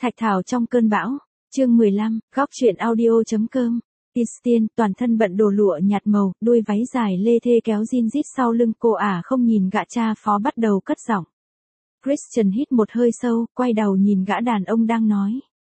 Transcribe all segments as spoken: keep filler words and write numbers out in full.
Thạch Thảo trong cơn bão, chương mười lăm, góc truyện audio.com. Christian, toàn thân bận đồ lụa nhạt màu, đuôi váy dài lê thê kéo jean rít sau lưng cô ả không nhìn gã cha phó bắt đầu cất giọng. Christian hít một hơi sâu, quay đầu nhìn gã đàn ông đang nói.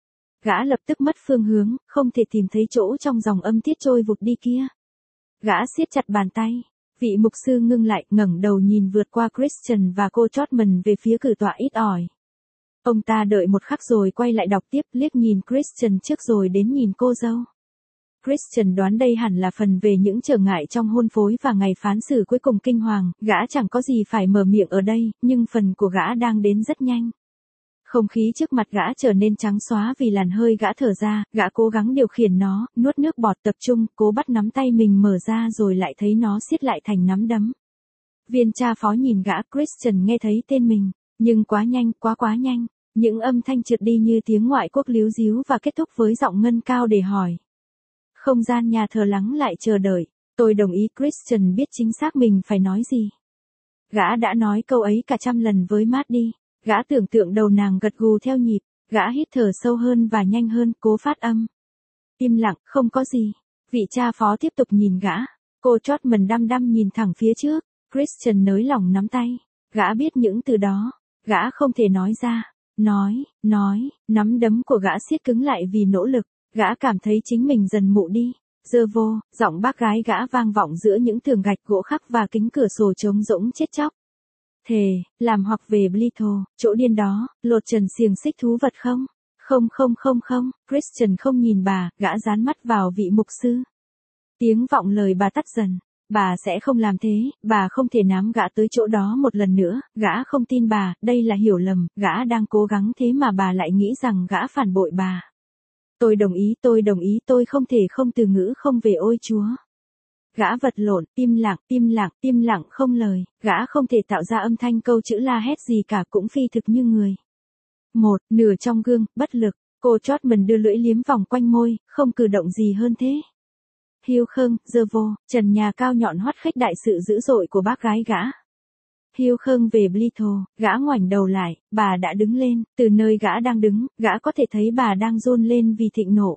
Gã lập tức mất phương hướng, không thể tìm thấy chỗ trong dòng âm tiết trôi vụt đi kia. Gã siết chặt bàn tay. Vị mục sư ngưng lại, ngẩng đầu nhìn vượt qua Christian và cô Trotman về phía cử tọa ít ỏi. Ông ta đợi một khắc rồi quay lại đọc tiếp, liếc nhìn Christian trước rồi đến nhìn cô dâu. Christian đoán đây hẳn là phần về những trở ngại trong hôn phối và ngày phán xử cuối cùng kinh hoàng, gã chẳng có gì phải mở miệng ở đây, nhưng phần của gã đang đến rất nhanh. Không khí trước mặt gã trở nên trắng xóa vì làn hơi gã thở ra, gã cố gắng điều khiển nó, nuốt nước bọt tập trung, cố bắt nắm tay mình mở ra rồi lại thấy nó siết lại thành nắm đấm. Viên cha phó nhìn gã, Christian nghe thấy tên mình, nhưng quá nhanh, quá quá nhanh, những âm thanh trượt đi như tiếng ngoại quốc líu díu và kết thúc với giọng ngân cao để hỏi. Không gian nhà thờ lắng lại chờ đợi, tôi đồng ý. Christian biết chính xác mình phải nói gì. Gã đã nói câu ấy cả trăm lần với Maddie. Gã tưởng tượng đầu nàng gật gù theo nhịp, gã hít thở sâu hơn và nhanh hơn, cố phát âm. Im lặng, không có gì. Vị cha phó tiếp tục nhìn gã. Cô Trotman đăm đăm nhìn thẳng phía trước. Christian nới lỏng nắm tay. Gã biết những từ đó. Gã không thể nói ra. Nói, nói, nắm đấm của gã siết cứng lại vì nỗ lực. Gã cảm thấy chính mình dần mụ đi. Dơ vô, giọng bác gái gã vang vọng giữa những tường gạch gỗ khắc và kính cửa sổ trống rỗng chết chóc. Thề, làm hoặc về Blito, chỗ điên đó, lột trần xiềng xích thú vật không? Không không không không, Christian không nhìn bà, gã dán mắt vào vị mục sư. Tiếng vọng lời bà tắt dần. Bà sẽ không làm thế, bà không thể nắm gã tới chỗ đó một lần nữa, gã không tin bà, đây là hiểu lầm, gã đang cố gắng thế mà bà lại nghĩ rằng gã phản bội bà. Tôi đồng ý, tôi đồng ý, tôi không thể không từ ngữ không về ôi Chúa. Gã vật lộn, im lặng, im lặng, im lặng không lời, gã không thể tạo ra âm thanh câu chữ la hét gì cả, cũng phi thực như người. Một, nửa trong gương, bất lực, cô Trotman đưa lưỡi liếm vòng quanh môi, không cử động gì hơn thế. Hiu khương, dơ vô, trần nhà cao nhọn hoắt khách đại sự dữ dội của bác gái gã. Hiu khương về Blito, gã ngoảnh đầu lại, bà đã đứng lên, từ nơi gã đang đứng, gã có thể thấy bà đang run lên vì thịnh nộ.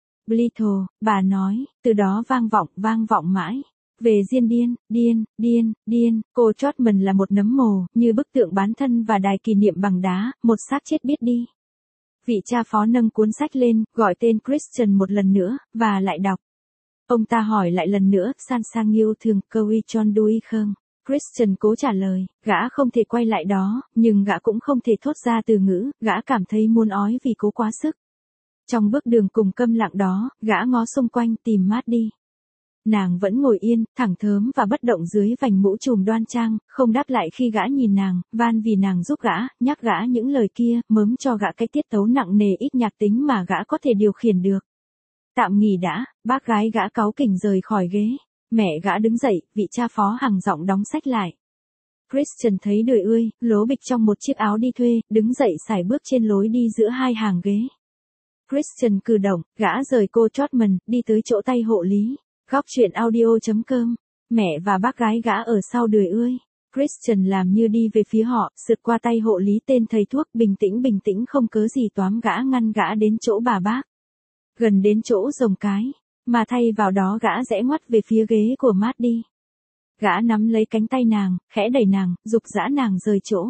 Blito, bà nói, từ đó vang vọng, vang vọng mãi. Về diên điên, điên, điên, điên, cô Trotman là một nấm mồ, như bức tượng bán thân và đài kỷ niệm bằng đá, một xác chết biết đi. Vị cha phó nâng cuốn sách lên, gọi tên Christian một lần nữa, và lại đọc. Ông ta hỏi lại lần nữa, san sang yêu thương, câu y chon đuôi không? Christian cố trả lời, gã không thể quay lại đó, nhưng gã cũng không thể thốt ra từ ngữ, gã cảm thấy muốn ói vì cố quá sức. Trong bước đường cùng câm lặng đó, gã ngó xung quanh tìm Maddie. Nàng vẫn ngồi yên, thẳng thớm và bất động dưới vành mũ trùm đoan trang, không đáp lại khi gã nhìn nàng, van vì nàng giúp gã, nhắc gã những lời kia, mớm cho gã cái tiết tấu nặng nề ít nhạc tính mà gã có thể điều khiển được. Tạm nghỉ đã, bác gái gã cáu kỉnh rời khỏi ghế. Mẹ gã đứng dậy, vị cha phó hằng giọng đóng sách lại. Christian thấy đời ươi, lố bịch trong một chiếc áo đi thuê, đứng dậy sải bước trên lối đi giữa hai hàng ghế. Christian cử động, gã rời cô Trotman, đi tới chỗ tay hộ lý. Góc truyện audio.com. Mẹ và bác gái gã ở sau đười ươi. Christian làm như đi về phía họ, sượt qua tay hộ lý tên thầy thuốc, bình tĩnh bình tĩnh không cớ gì toám gã ngăn gã đến chỗ bà bác. Gần đến chỗ rồng cái, mà thay vào đó gã rẽ ngoắt về phía ghế của Maddie. Gã nắm lấy cánh tay nàng, khẽ đẩy nàng, giục giã nàng rời chỗ.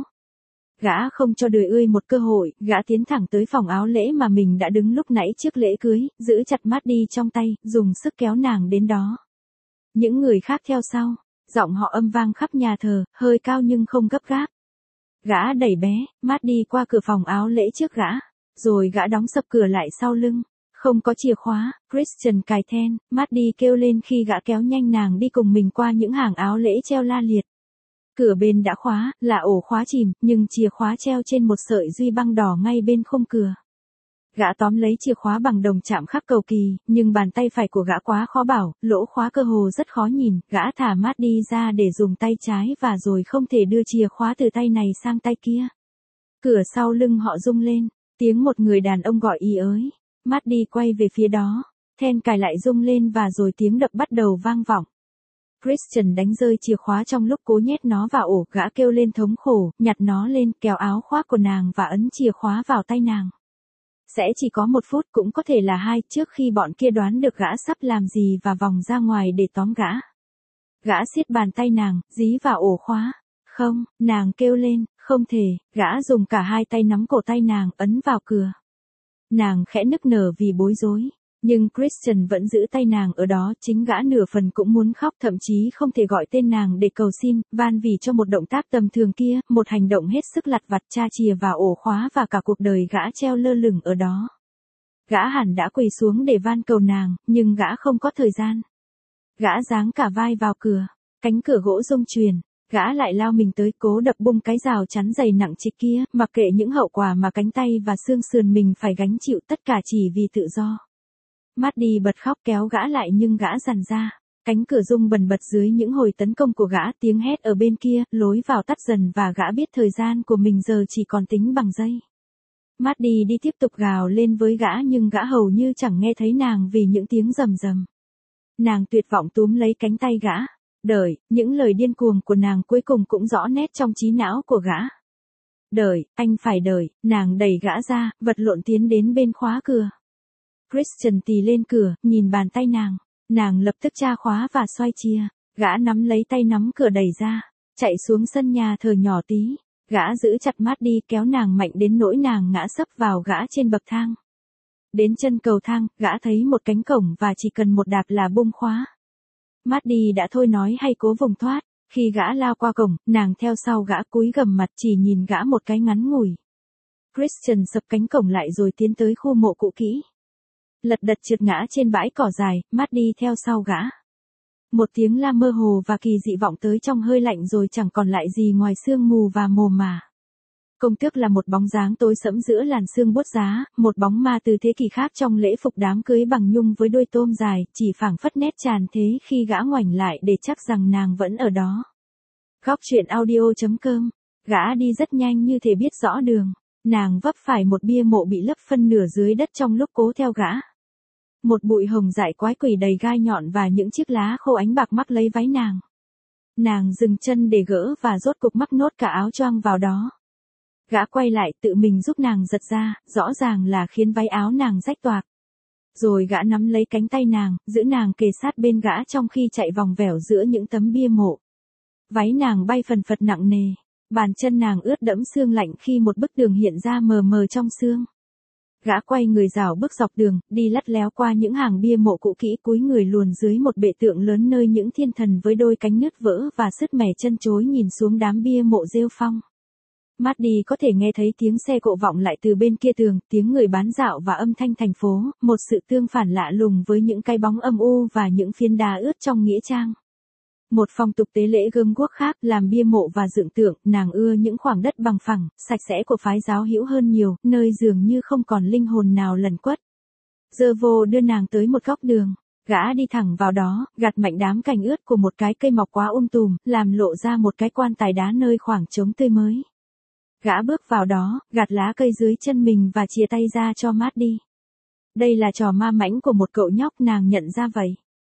Gã không cho đời ươi một cơ hội, gã tiến thẳng tới phòng áo lễ mà mình đã đứng lúc nãy trước lễ cưới, giữ chặt Maddie trong tay, dùng sức kéo nàng đến đó. Những người khác theo sau, giọng họ âm vang khắp nhà thờ, hơi cao nhưng không gấp gáp. Gã đẩy bé, Maddie qua cửa phòng áo lễ trước gã, rồi gã đóng sập cửa lại sau lưng. Không có chìa khóa, Christian cài then, Maddie kêu lên khi gã kéo nhanh nàng đi cùng mình qua những hàng áo lễ treo la liệt. Cửa bên đã khóa, là ổ khóa chìm, nhưng chìa khóa treo trên một sợi duy băng đỏ ngay bên khung cửa. Gã tóm lấy chìa khóa bằng đồng chạm khắc cầu kỳ, nhưng bàn tay phải của gã quá khó bảo, lỗ khóa cơ hồ rất khó nhìn, gã thả Maddie ra để dùng tay trái và rồi không thể đưa chìa khóa từ tay này sang tay kia. Cửa sau lưng họ rung lên, tiếng một người đàn ông gọi ý ới. Maddie quay về phía đó, then cài lại rung lên và rồi tiếng đập bắt đầu vang vọng. Christian đánh rơi chìa khóa trong lúc cố nhét nó vào ổ, gã kêu lên thống khổ, nhặt nó lên, kéo áo khoác của nàng và ấn chìa khóa vào tay nàng. Sẽ chỉ có một phút cũng có thể là hai trước khi bọn kia đoán được gã sắp làm gì và vòng ra ngoài để tóm gã. Gã siết bàn tay nàng, dí vào ổ khóa. Không, nàng kêu lên, không thể, gã dùng cả hai tay nắm cổ tay nàng, ấn vào cửa. Nàng khẽ nức nở vì bối rối. Nhưng Christian vẫn giữ tay nàng ở đó, chính gã nửa phần cũng muốn khóc, thậm chí không thể gọi tên nàng để cầu xin, van vì cho một động tác tầm thường kia, một hành động hết sức lặt vặt tra chìa vào ổ khóa và cả cuộc đời gã treo lơ lửng ở đó. Gã hẳn đã quỳ xuống để van cầu nàng, nhưng gã không có thời gian. Gã giáng cả vai vào cửa, cánh cửa gỗ rung truyền, gã lại lao mình tới cố đập bung cái rào chắn dày nặng trịch kia, mặc kệ những hậu quả mà cánh tay và xương sườn mình phải gánh chịu, tất cả chỉ vì tự do. Maddie bật khóc kéo gã lại nhưng gã giằng ra. Cánh cửa rung bần bật dưới những hồi tấn công của gã, tiếng hét ở bên kia, lối vào tắt dần và gã biết thời gian của mình giờ chỉ còn tính bằng giây. Maddie đi tiếp tục gào lên với gã nhưng gã hầu như chẳng nghe thấy nàng vì những tiếng rầm rầm. Nàng tuyệt vọng túm lấy cánh tay gã. Đợi, những lời điên cuồng của nàng cuối cùng cũng rõ nét trong trí não của gã. Đợi, anh phải đợi, nàng đẩy gã ra, vật lộn tiến đến bên khóa cửa. Christian tì lên cửa, nhìn bàn tay nàng. Nàng lập tức tra khóa và xoay chìa. Gã nắm lấy tay nắm cửa đẩy ra. Chạy xuống sân nhà thờ nhỏ tí. Gã giữ chặt Maddie kéo nàng mạnh đến nỗi nàng ngã sấp vào gã trên bậc thang. Đến chân cầu thang, gã thấy một cánh cổng và chỉ cần một đạp là bung khóa. Maddie đã thôi nói hay cố vùng thoát. Khi gã lao qua cổng, nàng theo sau gã cúi gằm mặt chỉ nhìn gã một cái ngắn ngủi. Christian sập cánh cổng lại rồi tiến tới khu mộ cũ kỹ. Lật đật trượt ngã trên bãi cỏ dài, Maddie theo sau gã. Một tiếng la mơ hồ và kỳ dị vọng tới trong hơi lạnh rồi chẳng còn lại gì ngoài sương mù và mồm mà. Công tước là một bóng dáng tối sẫm giữa làn sương buốt giá, một bóng ma từ thế kỷ khác trong lễ phục đám cưới bằng nhung với đuôi tôm dài, chỉ phảng phất nét tràn thế khi gã ngoảnh lại để chắc rằng nàng vẫn ở đó. Góc truyện audio chấm com. Gã đi rất nhanh như thể biết rõ đường. Nàng vấp phải một bia mộ bị lấp phân nửa dưới đất trong lúc cố theo gã. Một bụi hồng dại quái quỷ đầy gai nhọn và những chiếc lá khô ánh bạc mắc lấy váy nàng. Nàng dừng chân để gỡ và rốt cục mắc nốt cả áo choàng vào đó. Gã quay lại tự mình giúp nàng giật ra, rõ ràng là khiến váy áo nàng rách toạc. Rồi gã nắm lấy cánh tay nàng, giữ nàng kề sát bên gã trong khi chạy vòng vèo giữa những tấm bia mộ. Váy nàng bay phần phật nặng nề, bàn chân nàng ướt đẫm sương lạnh khi một bức tường hiện ra mờ mờ trong sương. Gã quay người rảo bước dọc đường, đi lắt léo qua những hàng bia mộ cũ kỹ, cúi người luồn dưới một bệ tượng lớn nơi những thiên thần với đôi cánh nứt vỡ và sứt mẻ chân chối nhìn xuống đám bia mộ rêu phong. Maddie có thể nghe thấy tiếng xe cộ vọng lại từ bên kia tường, tiếng người bán dạo và âm thanh thành phố, một sự tương phản lạ lùng với những cái bóng âm u và những phiến đá ướt trong nghĩa trang. Một phong tục tế lễ gớm ghiếc khác, làm bia mộ và dựng tượng, nàng ưa những khoảng đất bằng phẳng, sạch sẽ của phái giáo hữu hơn nhiều, nơi dường như không còn linh hồn nào lẩn quất. Giờ vô đưa nàng tới một góc đường, gã đi thẳng vào đó, gạt mạnh đám cành ướt của một cái cây mọc quá um tùm, làm lộ ra một cái quan tài đá nơi khoảng trống tươi mới. Gã bước vào đó, gạt lá cây dưới chân mình và chìa tay ra cho Maddie. Đây là trò ma mãnh của một cậu nhóc, nàng nhận ra vậy.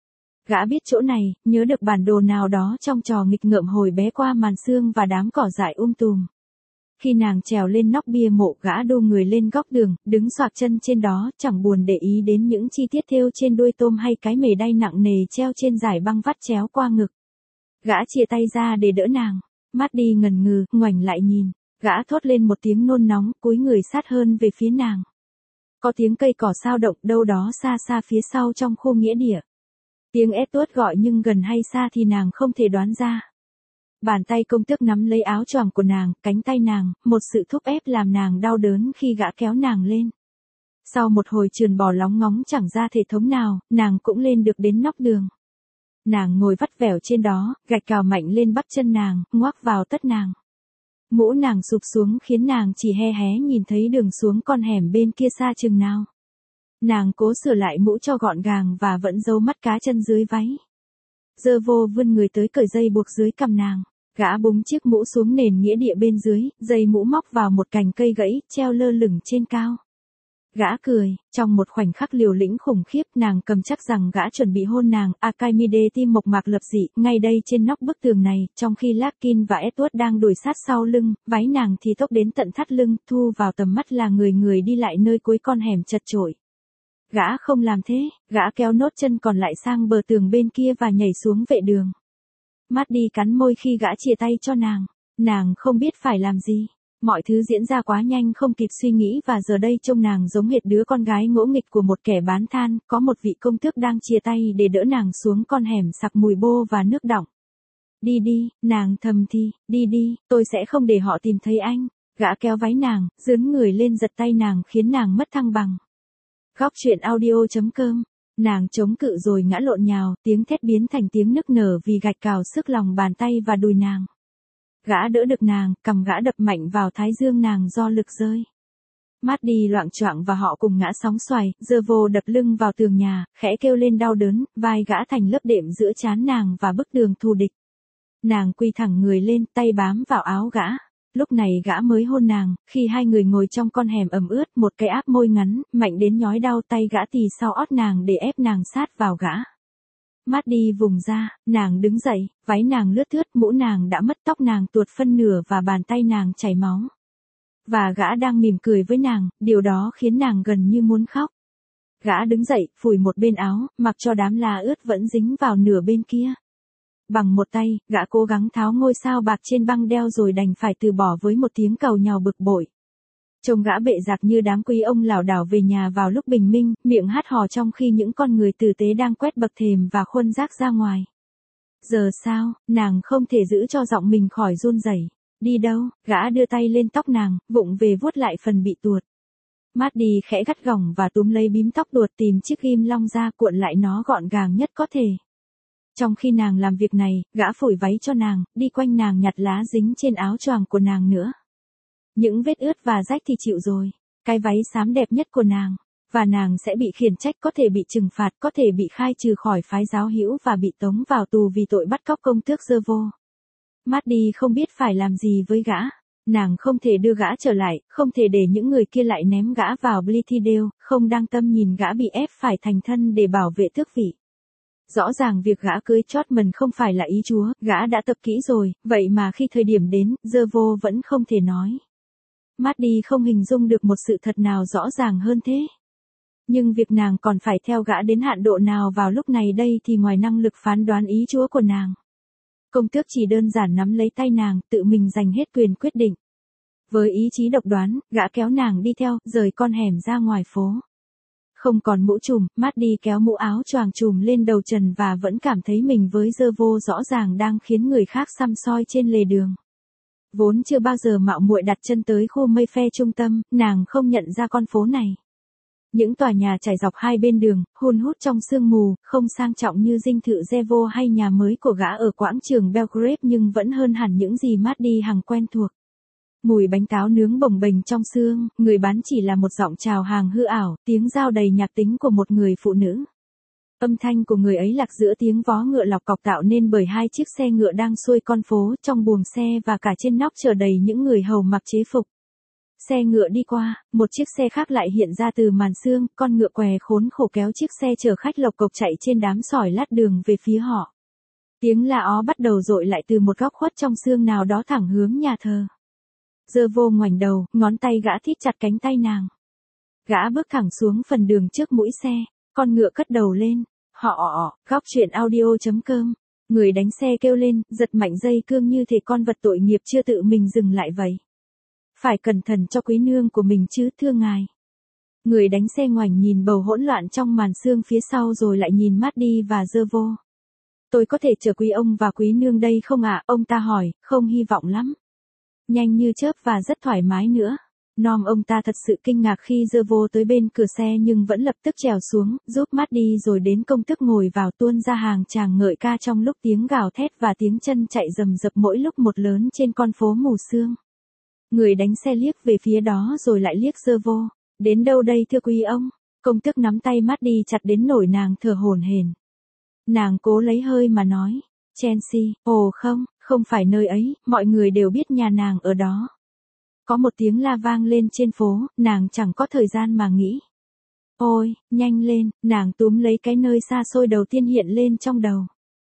Gã biết chỗ này, nhớ được bản đồ nào đó trong trò nghịch ngợm hồi bé qua màn sương và đám cỏ dại um tùm. Khi nàng trèo lên nóc bia mộ, gã đô người lên góc đường, đứng xoạc chân trên đó, chẳng buồn để ý đến những chi tiết thêu trên đuôi tôm hay cái mề đay nặng nề treo trên dải băng vắt chéo qua ngực. Gã chìa tay ra để đỡ nàng. Maddie ngần ngừ, ngoảnh lại nhìn. Gã thốt lên một tiếng nôn nóng, cúi người sát hơn về phía nàng. Có tiếng cây cỏ xao động đâu đó xa xa phía sau trong khu nghĩa địa. Tiếng ét tuốt gọi nhưng gần hay xa thì nàng không thể đoán ra. Bàn tay công tước nắm lấy áo choàng của nàng, cánh tay nàng, một sự thúc ép làm nàng đau đớn khi gã kéo nàng lên. Sau một hồi trườn bò lóng ngóng chẳng ra thể thống nào, nàng cũng lên được đến nóc đường. Nàng ngồi vắt vẻo trên đó, gạch cào mạnh lên bắp chân nàng, ngoác vào tất nàng. Mũ nàng sụp xuống khiến nàng chỉ he hé nhìn thấy đường xuống con hẻm bên kia xa chừng nào. Nàng cố sửa lại mũ cho gọn gàng và vẫn giấu mắt cá chân dưới váy. Giờ vô vươn người tới cởi dây buộc dưới cằm nàng. Gã búng chiếc mũ xuống nền nghĩa địa bên dưới, dây mũ móc vào một cành cây gãy, treo lơ lửng trên cao. Gã cười, trong một khoảnh khắc liều lĩnh khủng khiếp, nàng cầm chắc rằng gã chuẩn bị hôn nàng. Akimide tim mộc mạc lập dị, ngay đây trên nóc bức tường này, trong khi Larkin và Edward đang đuổi sát sau lưng, váy nàng thì tốc đến tận thắt lưng, thu vào tầm mắt là người người đi lại nơi cuối con hẻm chật chội. Gã không làm thế, gã kéo nốt chân còn lại sang bờ tường bên kia và nhảy xuống vệ đường. Maddie cắn môi khi gã chia tay cho nàng. Nàng không biết phải làm gì. Mọi thứ diễn ra quá nhanh không kịp suy nghĩ và giờ đây trông nàng giống hệt đứa con gái ngỗ nghịch của một kẻ bán than, có một vị công tước đang chia tay để đỡ nàng xuống con hẻm sặc mùi bô và nước đọng. Đi đi, nàng thầm thì, đi đi, tôi sẽ không để họ tìm thấy anh. Gã kéo váy nàng, dướn người lên giật tay nàng khiến nàng mất thăng bằng. Góc truyện audio chấm com. Nàng chống cự rồi ngã lộn nhào, tiếng thét biến thành tiếng nức nở vì gạch cào sức lòng bàn tay và đùi nàng. Gã đỡ được nàng, cầm gã đập mạnh vào thái dương nàng do lực rơi. Maddie loạng choạng và họ cùng ngã sóng xoài, Zervo đập lưng vào tường nhà, khẽ kêu lên đau đớn, vai gã thành lớp đệm giữa trán nàng và bức tường thù địch. Nàng quỳ thẳng người lên, tay bám vào áo gã. Lúc này gã mới hôn nàng, khi hai người ngồi trong con hẻm ẩm ướt, một cái áp môi ngắn, mạnh đến nhói đau, tay gã tì sau ót nàng để ép nàng sát vào gã. Maddie vùng ra, nàng đứng dậy, váy nàng lướt thướt, mũ nàng đã mất, tóc nàng tuột phân nửa và bàn tay nàng chảy máu. Và gã đang mỉm cười với nàng, điều đó khiến nàng gần như muốn khóc. Gã đứng dậy, phủi một bên áo, mặc cho đám lá ướt vẫn dính vào nửa bên kia. Bằng một tay, gã cố gắng tháo ngôi sao bạc trên băng đeo rồi đành phải từ bỏ với một tiếng cầu nhàu bực bội. Trông gã bệ rạc như đám quý ông lảo đảo về nhà vào lúc bình minh, miệng hát hò trong khi những con người tử tế đang quét bậc thềm và khuân rác ra ngoài. Giờ sao, nàng không thể giữ cho giọng mình khỏi run rẩy. Đi đâu? Gã đưa tay lên tóc nàng, vụng về vuốt lại phần bị tuột. Maddie khẽ gắt gỏng và túm lấy bím tóc tuột, tìm chiếc ghim long ra, cuộn lại nó gọn gàng nhất có thể. Trong khi nàng làm việc này, gã phủi váy cho nàng, đi quanh nàng nhặt lá dính trên áo choàng của nàng nữa. Những vết ướt và rách thì chịu rồi. Cái váy xám đẹp nhất của nàng. Và nàng sẽ bị khiển trách, có thể bị trừng phạt, có thể bị khai trừ khỏi phái giáo hữu và bị tống vào tù vì tội bắt cóc công tước Zervo. Maddie không biết phải làm gì với gã. Nàng không thể đưa gã trở lại, không thể để những người kia lại ném gã vào Blithedale, không đang tâm nhìn gã bị ép phải thành thân để bảo vệ tước vị. Rõ ràng việc gã cưới Trotman không phải là ý Chúa, gã đã tập kỹ rồi, vậy mà khi thời điểm đến, Zervo vẫn không thể nói. Maddie không hình dung được một sự thật nào rõ ràng hơn thế. Nhưng việc nàng còn phải theo gã đến hạn độ nào vào lúc này đây thì ngoài năng lực phán đoán ý Chúa của nàng. Công tước chỉ đơn giản nắm lấy tay nàng, tự mình giành hết quyền quyết định. Với ý chí độc đoán, gã kéo nàng đi theo, rời con hẻm ra ngoài phố. Không còn mũ trùm, Maddie kéo mũ áo choàng trùm lên đầu trần và vẫn cảm thấy mình với Zervo rõ ràng đang khiến người khác săm soi trên lề đường. Vốn chưa bao giờ mạo muội đặt chân tới khu Mayfair trung tâm, nàng không nhận ra con phố này. Những tòa nhà trải dọc hai bên đường, hun hút trong sương mù, không sang trọng như dinh thự Zervo hay nhà mới của gã ở quảng trường Belgrave nhưng vẫn hơn hẳn những gì Maddie hằng quen thuộc. Mùi bánh táo nướng bồng bềnh trong sương, người bán chỉ là một giọng chào hàng hư ảo, tiếng giao đầy nhạc tính của một người phụ nữ. Âm thanh của người ấy lạc giữa tiếng vó ngựa lọc cọc tạo nên bởi hai chiếc xe ngựa đang xuôi con phố, trong buồng xe và cả trên nóc chở đầy những người hầu mặc chế phục. Xe ngựa đi qua, một chiếc xe khác lại hiện ra từ màn sương, con ngựa què khốn khổ kéo chiếc xe chở khách lộc cộc chạy trên đám sỏi lát đường về phía họ. Tiếng la ó bắt đầu dội lại từ một góc khuất trong sương nào đó thẳng hướng nhà thờ. Zervo ngoảnh đầu, ngón tay gã thít chặt cánh tay nàng. Gã bước thẳng xuống phần đường trước mũi xe, con ngựa cất đầu lên. Họ, góc truyện audio chấm com. Người đánh xe kêu lên, giật mạnh dây cương như thể con vật tội nghiệp chưa tự mình dừng lại vậy. Phải cẩn thận cho quý nương của mình chứ, thưa ngài. Người đánh xe ngoảnh nhìn bầu hỗn loạn trong màn sương phía sau rồi lại nhìn Maddie và Zervo. Tôi có thể chở quý ông và quý nương đây không ạ? Ông ta hỏi, không hy vọng lắm. Nhanh như chớp và rất thoải mái nữa. Nom ông ta thật sự kinh ngạc khi Zervo tới bên cửa xe nhưng vẫn lập tức trèo xuống, giúp Maddie rồi đến công tước ngồi vào tuôn ra hàng tràng ngợi ca trong lúc tiếng gào thét và tiếng chân chạy rầm rập mỗi lúc một lớn trên con phố mù sương. Người đánh xe liếc về phía đó rồi lại liếc Zervo. Đến đâu đây thưa quý ông? Công tước nắm tay Maddie chặt đến nỗi nàng thở hổn hển. Nàng cố lấy hơi mà nói. Chelsea, ồ không, không phải nơi ấy, mọi người đều biết nhà nàng ở đó. Có một tiếng la vang lên trên phố, nàng chẳng có thời gian mà nghĩ. Ôi, nhanh lên, nàng túm lấy cái nơi xa xôi đầu tiên hiện lên trong đầu.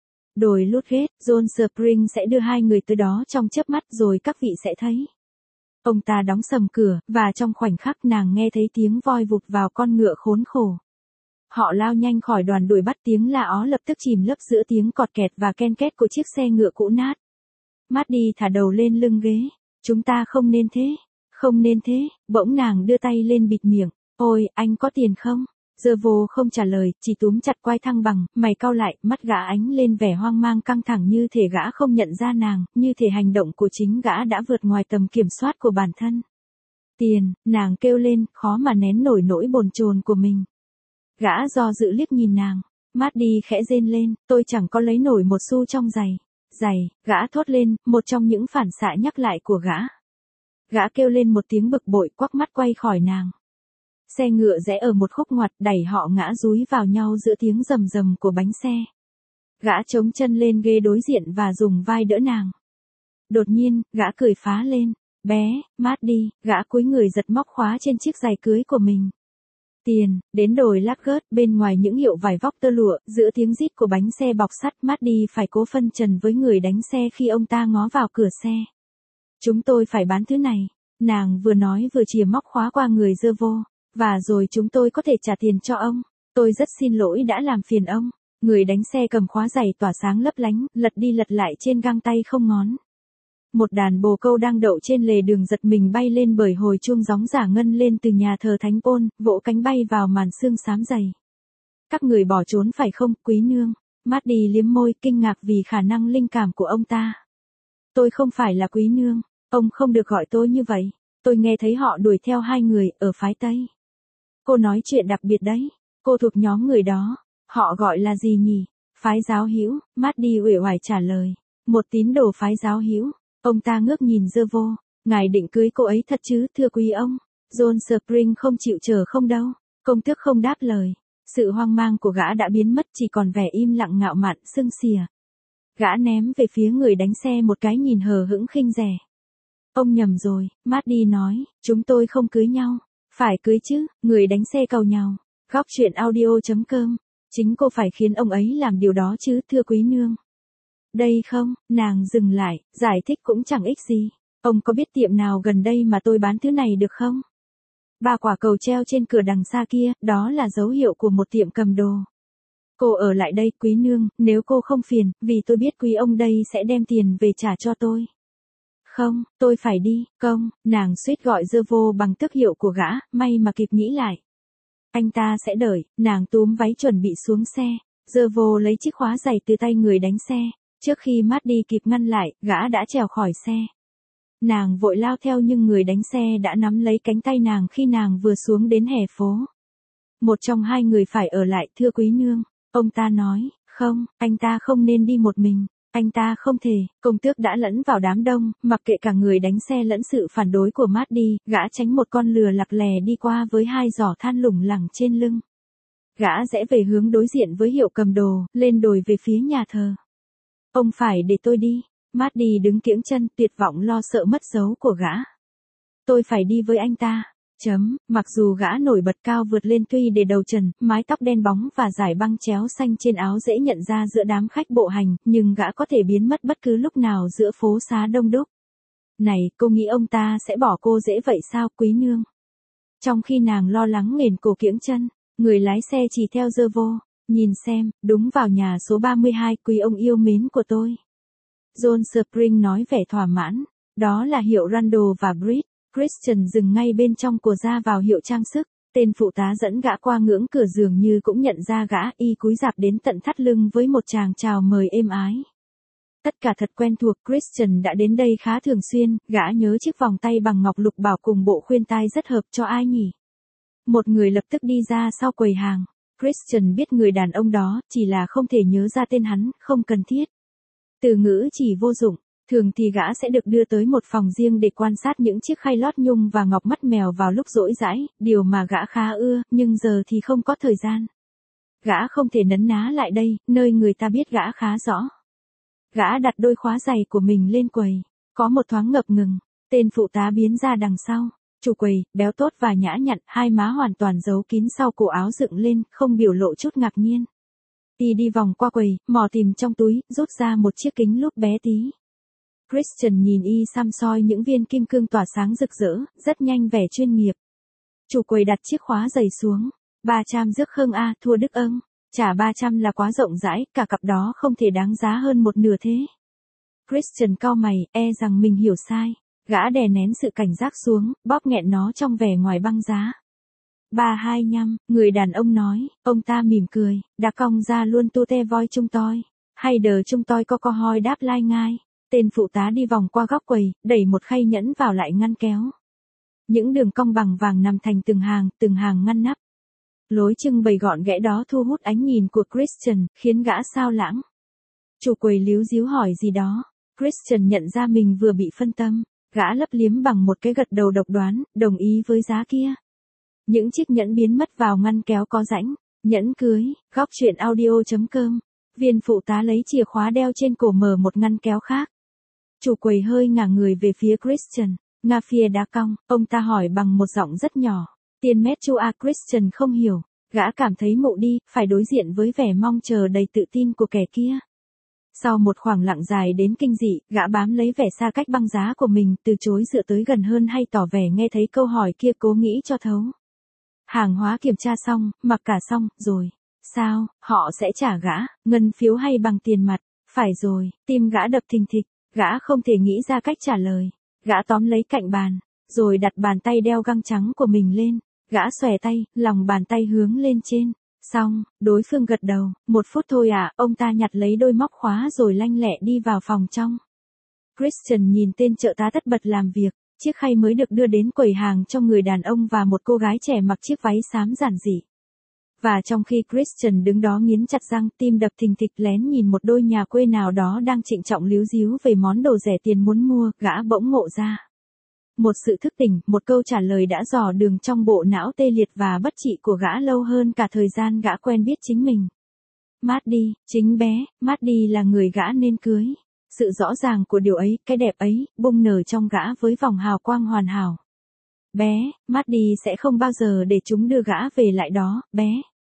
Đồi Ludgate, John Spring sẽ đưa hai người tới đó trong chớp mắt rồi các vị sẽ thấy. Ông ta đóng sầm cửa, và trong khoảnh khắc nàng nghe thấy tiếng voi vụt vào con ngựa khốn khổ. Họ lao nhanh khỏi đoàn đuổi bắt, tiếng la ó lập tức chìm lấp giữa tiếng cọt kẹt và ken két của chiếc xe ngựa cũ nát. Maddie thả đầu lên lưng ghế. Chúng ta không nên thế, không nên thế, bỗng nàng đưa tay lên bịt miệng. Ôi, anh có tiền không? Giờ vô không trả lời, chỉ túm chặt quai thăng bằng, mày cau lại, mắt gã ánh lên vẻ hoang mang căng thẳng như thể gã không nhận ra nàng, như thể hành động của chính gã đã vượt ngoài tầm kiểm soát của bản thân. Tiền, nàng kêu lên, khó mà nén nổi nỗi bồn chồn của mình. Gã do dự liếc nhìn nàng, Maddie khẽ rên lên, tôi chẳng có lấy nổi một xu trong giày. Giày, gã thốt lên, một trong những phản xạ nhắc lại của gã. Gã kêu lên một tiếng bực bội, quắc mắt quay khỏi nàng. Xe ngựa rẽ ở một khúc ngoặt, đẩy họ ngã dúi vào nhau giữa tiếng rầm rầm của bánh xe. Gã chống chân lên ghế đối diện và dùng vai đỡ nàng. Đột nhiên, gã cười phá lên. Bé, Maddie, gã cúi người giật móc khóa trên chiếc giày cưới của mình. Tiền, đến đồi Ludgate, bên ngoài những hiệu vải vóc tơ lụa, giữa tiếng rít của bánh xe bọc sắt, Maddie phải cố phân trần với người đánh xe khi ông ta ngó vào cửa xe. Chúng tôi phải bán thứ này. Nàng vừa nói vừa chìa móc khóa qua người dơ vô. Và rồi chúng tôi có thể trả tiền cho ông. Tôi rất xin lỗi đã làm phiền ông. Người đánh xe cầm khóa giày tỏa sáng lấp lánh, lật đi lật lại trên găng tay không ngón. Một đàn bồ câu đang đậu trên lề đường giật mình bay lên bởi hồi chuông gióng giả ngân lên từ nhà thờ Thánh Paul, vỗ cánh bay vào màn sương xám dày. Các người bỏ trốn phải không, quý nương? Maddie liếm môi, kinh ngạc vì khả năng linh cảm của ông ta. Tôi không phải là quý nương, ông không được gọi tôi như vậy. Tôi nghe thấy họ đuổi theo hai người, ở phái Tây. Cô nói chuyện đặc biệt đấy, cô thuộc nhóm người đó. Họ gọi là gì nhỉ? Phái giáo hữu, Maddie uể oải trả lời. Một tín đồ phái giáo hữu. Ông ta ngước nhìn dơ vô. Ngài định cưới cô ấy thật chứ, thưa quý ông? John Spring không chịu chờ không đâu. Công tước không đáp lời. Sự hoang mang của gã đã biến mất, chỉ còn vẻ im lặng ngạo mạn, sưng xìa. Gã ném về phía người đánh xe một cái nhìn hờ hững khinh rẻ. Ông nhầm rồi, Maddie nói, chúng tôi không cưới nhau. Phải cưới chứ, người đánh xe cầu nhau. Góc chuyện audio chấm com. Chính cô phải khiến ông ấy làm điều đó chứ, thưa quý nương. Đây không, nàng dừng lại, giải thích cũng chẳng ích gì. Ông có biết tiệm nào gần đây mà tôi bán thứ này được không? Ba quả cầu treo trên cửa đằng xa kia, đó là dấu hiệu của một tiệm cầm đồ. Cô ở lại đây, quý nương, nếu cô không phiền, vì tôi biết quý ông đây sẽ đem tiền về trả cho tôi. Không, tôi phải đi, công, nàng suýt gọi dơ vô bằng tước hiệu của gã, may mà kịp nghĩ lại. Anh ta sẽ đợi, nàng túm váy chuẩn bị xuống xe, dơ vô lấy chiếc khóa giày từ tay người đánh xe, trước khi Maddie kịp ngăn lại, gã đã trèo khỏi xe. Nàng vội lao theo nhưng người đánh xe đã nắm lấy cánh tay nàng khi nàng vừa xuống đến hè phố. Một trong hai người phải ở lại, thưa quý nương, ông ta nói, không, anh ta không nên đi một mình. Anh ta không thể, công tước đã lẫn vào đám đông, mặc kệ cả người đánh xe lẫn sự phản đối của Maddie, gã tránh một con lừa lạc lè đi qua với hai giỏ than lủng lẳng trên lưng. Gã rẽ về hướng đối diện với hiệu cầm đồ, lên đồi về phía nhà thờ. Ông phải để tôi đi. Maddie đứng kiễng chân, tuyệt vọng lo sợ mất dấu của gã. Tôi phải đi với anh ta. Chấm, mặc dù gã nổi bật cao vượt lên tuy để đầu trần, mái tóc đen bóng và dải băng chéo xanh trên áo dễ nhận ra giữa đám khách bộ hành, nhưng gã có thể biến mất bất cứ lúc nào giữa phố xá đông đúc. Này, cô nghĩ ông ta sẽ bỏ cô dễ vậy sao, quý nương? Trong khi nàng lo lắng nghền cổ kiễng chân, người lái xe chỉ theo dơ vô, nhìn xem, đúng vào nhà số ba mươi hai, quý ông yêu mến của tôi. John Spring nói vẻ thỏa mãn, đó là hiệu Randall và Bridge. Christian dừng ngay bên trong của ra vào hiệu trang sức, tên phụ tá dẫn gã qua ngưỡng cửa dường như cũng nhận ra gã, y cúi rạp đến tận thắt lưng với một tràng chào mời êm ái. Tất cả thật quen thuộc, Christian đã đến đây khá thường xuyên, gã nhớ chiếc vòng tay bằng ngọc lục bảo cùng bộ khuyên tai rất hợp cho ai nhỉ. Một người lập tức đi ra sau quầy hàng, Christian biết người đàn ông đó, chỉ là không thể nhớ ra tên hắn, không cần thiết. Từ ngữ chỉ vô dụng. Thường thì gã sẽ được đưa tới một phòng riêng để quan sát những chiếc khay lót nhung và ngọc mắt mèo vào lúc rỗi rãi, điều mà gã khá ưa, nhưng giờ thì không có thời gian. Gã không thể nấn ná lại đây, nơi người ta biết gã khá rõ. Gã đặt đôi khóa giày của mình lên quầy, có một thoáng ngập ngừng, Tên phụ tá biến ra đằng sau. Chủ quầy, béo tốt và nhã nhặn, hai má hoàn toàn giấu kín sau cổ áo dựng lên, không biểu lộ chút ngạc nhiên. Y đi vòng qua quầy, mò tìm trong túi, rút ra một chiếc kính lúp bé tí. Christian nhìn y xăm soi những viên kim cương tỏa sáng rực rỡ, rất nhanh vẻ chuyên nghiệp. Chủ quầy đặt chiếc khóa giày xuống. ba trăm rước khâng a, thua đức âng. Trả ba trăm là quá rộng rãi, cả cặp đó không thể đáng giá hơn một nửa thế. Christian cau mày, e rằng mình hiểu sai. Gã đè nén sự cảnh giác xuống, bóp nghẹn nó trong vẻ ngoài băng giá. ba hai nhăm, người đàn ông nói, ông ta mỉm cười, đã cong ra luôn tu te voi chung toi. Hay đờ chung toi co co hoi đáp lai ngai. Tên phụ tá đi vòng qua góc quầy, đẩy một khay nhẫn vào lại ngăn kéo. Những đường cong bằng vàng nằm thành từng hàng, từng hàng ngăn nắp. Lối trưng bày gọn ghẽ đó thu hút ánh nhìn của Christian, khiến gã sao lãng. Chủ quầy líu díu hỏi gì đó. Christian nhận ra mình vừa bị phân tâm. Gã lấp liếm bằng một cái gật đầu độc đoán, đồng ý với giá kia. Những chiếc nhẫn biến mất vào ngăn kéo có rãnh. Nhẫn cưới, góc chuyện audio chấm com. Viên phụ tá lấy chìa khóa đeo trên cổ mở một ngăn kéo khác. Chủ quầy hơi ngả người về phía Christian. Nga phia đá cong, ông ta hỏi bằng một giọng rất nhỏ. Tiền mét chu a Christian không hiểu. Gã cảm thấy mụ đi, phải đối diện với vẻ mong chờ đầy tự tin của kẻ kia. Sau một khoảng lặng dài đến kinh dị, gã bám lấy vẻ xa cách băng giá của mình, từ chối dựa tới gần hơn hay tỏ vẻ nghe thấy câu hỏi kia cố nghĩ cho thấu. Hàng hóa kiểm tra xong, mặc cả xong, rồi. Sao, họ sẽ trả gã, ngân phiếu hay bằng tiền mặt? Phải rồi, tim gã đập thình thịch, gã không thể nghĩ ra cách trả lời. Gã tóm lấy cạnh bàn, rồi đặt bàn tay đeo găng trắng của mình lên. Gã xòe tay, lòng bàn tay hướng lên trên. Xong, đối phương gật đầu, một phút thôi à, ông ta nhặt lấy đôi móc khóa rồi lanh lẹ đi vào phòng trong. Christian nhìn tên trợ tá tất bật làm việc, chiếc khay mới được đưa đến quầy hàng cho người đàn ông và một cô gái trẻ mặc chiếc váy xám giản dị. Và trong khi Christian đứng đó nghiến chặt răng, tim đập thình thịch lén nhìn một đôi nhà quê nào đó đang trịnh trọng líu díu về món đồ rẻ tiền muốn mua, gã bỗng ngộ ra. Một sự thức tỉnh, một câu trả lời đã dò đường trong bộ não tê liệt và bất trị của gã lâu hơn cả thời gian gã quen biết chính mình. Maddie, chính bé, Maddie là người gã nên cưới. Sự rõ ràng của điều ấy, cái đẹp ấy, bung nở trong gã với vòng hào quang hoàn hảo. Bé, Maddie sẽ không bao giờ để chúng đưa gã về lại đó, bé.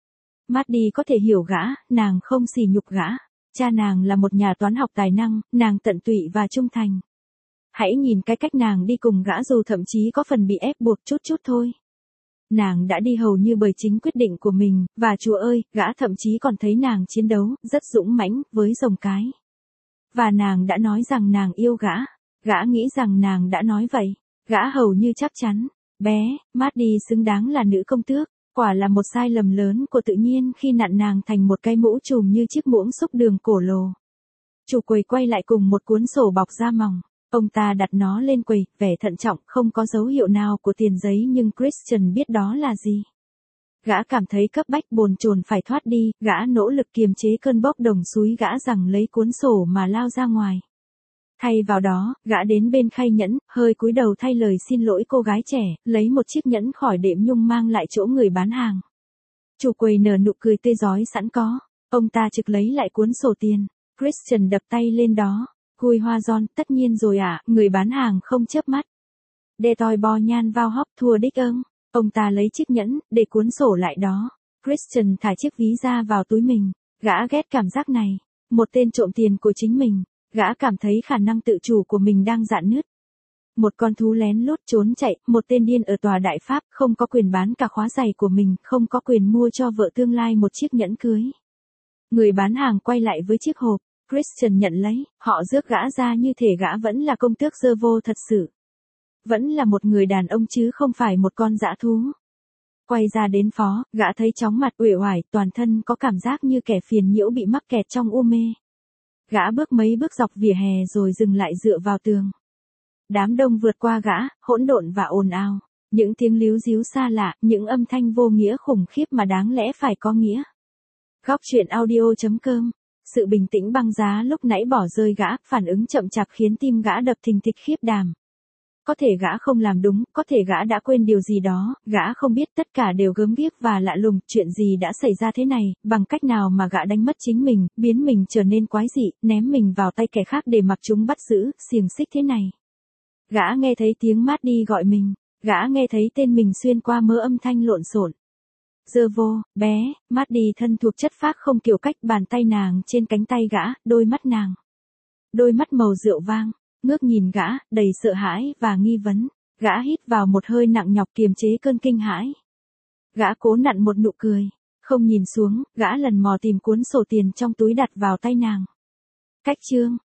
Maddie có thể hiểu gã, nàng không sỉ nhục gã. Cha nàng là một nhà toán học tài năng, nàng tận tụy và trung thành. Hãy nhìn cái cách nàng đi cùng gã dù thậm chí có phần bị ép buộc chút chút thôi. Nàng đã đi hầu như bởi chính quyết định của mình, và Chúa ơi, gã thậm chí còn thấy nàng chiến đấu, rất dũng mãnh, với rồng cái. Và nàng đã nói rằng nàng yêu gã. Gã nghĩ rằng nàng đã nói vậy. Gã hầu như chắc chắn. Bé, Maddie xứng đáng là nữ công tước. Quả là một sai lầm lớn của tự nhiên khi nặn nàng thành một cái mũ trùm như chiếc muỗng xúc đường cổ lồ. Chủ quầy quay lại cùng một cuốn sổ bọc da mỏng. Ông ta đặt nó lên quầy, vẻ thận trọng, không có dấu hiệu nào của tiền giấy nhưng Christian biết đó là gì. Gã cảm thấy cấp bách bồn chồn phải thoát đi, gã nỗ lực kiềm chế cơn bốc đồng xúi gã rằng lấy cuốn sổ mà lao ra ngoài. Thay vào đó, gã đến bên khay nhẫn, hơi cúi đầu thay lời xin lỗi cô gái trẻ, lấy một chiếc nhẫn khỏi đệm nhung mang lại chỗ người bán hàng. Chủ quầy nở nụ cười tươi rói sẵn có, ông ta trực lấy lại cuốn sổ tiền, Christian đập tay lên đó. Cùi hoa giòn, tất nhiên rồi ạ, à, người bán hàng không chớp mắt. Đê toi bo nhan vào hóc thua đích âng. Ông ta lấy chiếc nhẫn, để cuốn sổ lại đó. Christian thả chiếc ví ra vào túi mình. Gã ghét cảm giác này. Một tên trộm tiền của chính mình. Gã cảm thấy khả năng tự chủ của mình đang rạn nứt. Một con thú lén lút trốn chạy, một tên điên ở tòa đại pháp, không có quyền bán cả khóa giày của mình, không có quyền mua cho vợ tương lai một chiếc nhẫn cưới. Người bán hàng quay lại với chiếc hộp. Christian nhận lấy, họ rước gã ra như thể gã vẫn là công tước dơ vô thật sự. Vẫn là một người đàn ông chứ không phải một con dã thú. Quay ra đến phó, gã thấy chóng mặt uể oải, toàn thân có cảm giác như kẻ phiền nhiễu bị mắc kẹt trong u mê. Gã bước mấy bước dọc vỉa hè rồi dừng lại dựa vào tường. Đám đông vượt qua gã, hỗn độn và ồn ào. Những tiếng líu díu xa lạ, những âm thanh vô nghĩa khủng khiếp mà đáng lẽ phải có nghĩa. Góc chuyện audio chấm com. Sự bình tĩnh băng giá lúc nãy bỏ rơi gã, phản ứng chậm chạp khiến tim gã đập thình thịch khiếp đảm. Có thể gã không làm đúng, có thể gã đã quên điều gì đó, gã không biết, tất cả đều gớm ghiếc và lạ lùng, chuyện gì đã xảy ra thế này, bằng cách nào mà gã đánh mất chính mình, biến mình trở nên quái dị, ném mình vào tay kẻ khác để mặc chúng bắt giữ, xiềng xích thế này. Gã nghe thấy tiếng mát đi gọi mình, gã nghe thấy tên mình xuyên qua mớ âm thanh lộn xộn. Dơ vô, bé, mát đi thân thuộc chất phác không kiểu cách, bàn tay nàng trên cánh tay gã, đôi mắt nàng. Đôi mắt màu rượu vang, ngước nhìn gã, đầy sợ hãi và nghi vấn. Gã hít vào một hơi nặng nhọc kiềm chế cơn kinh hãi. Gã cố nặn một nụ cười, không nhìn xuống, gã lần mò tìm cuốn sổ tiền trong túi đặt vào tay nàng. Cách chương,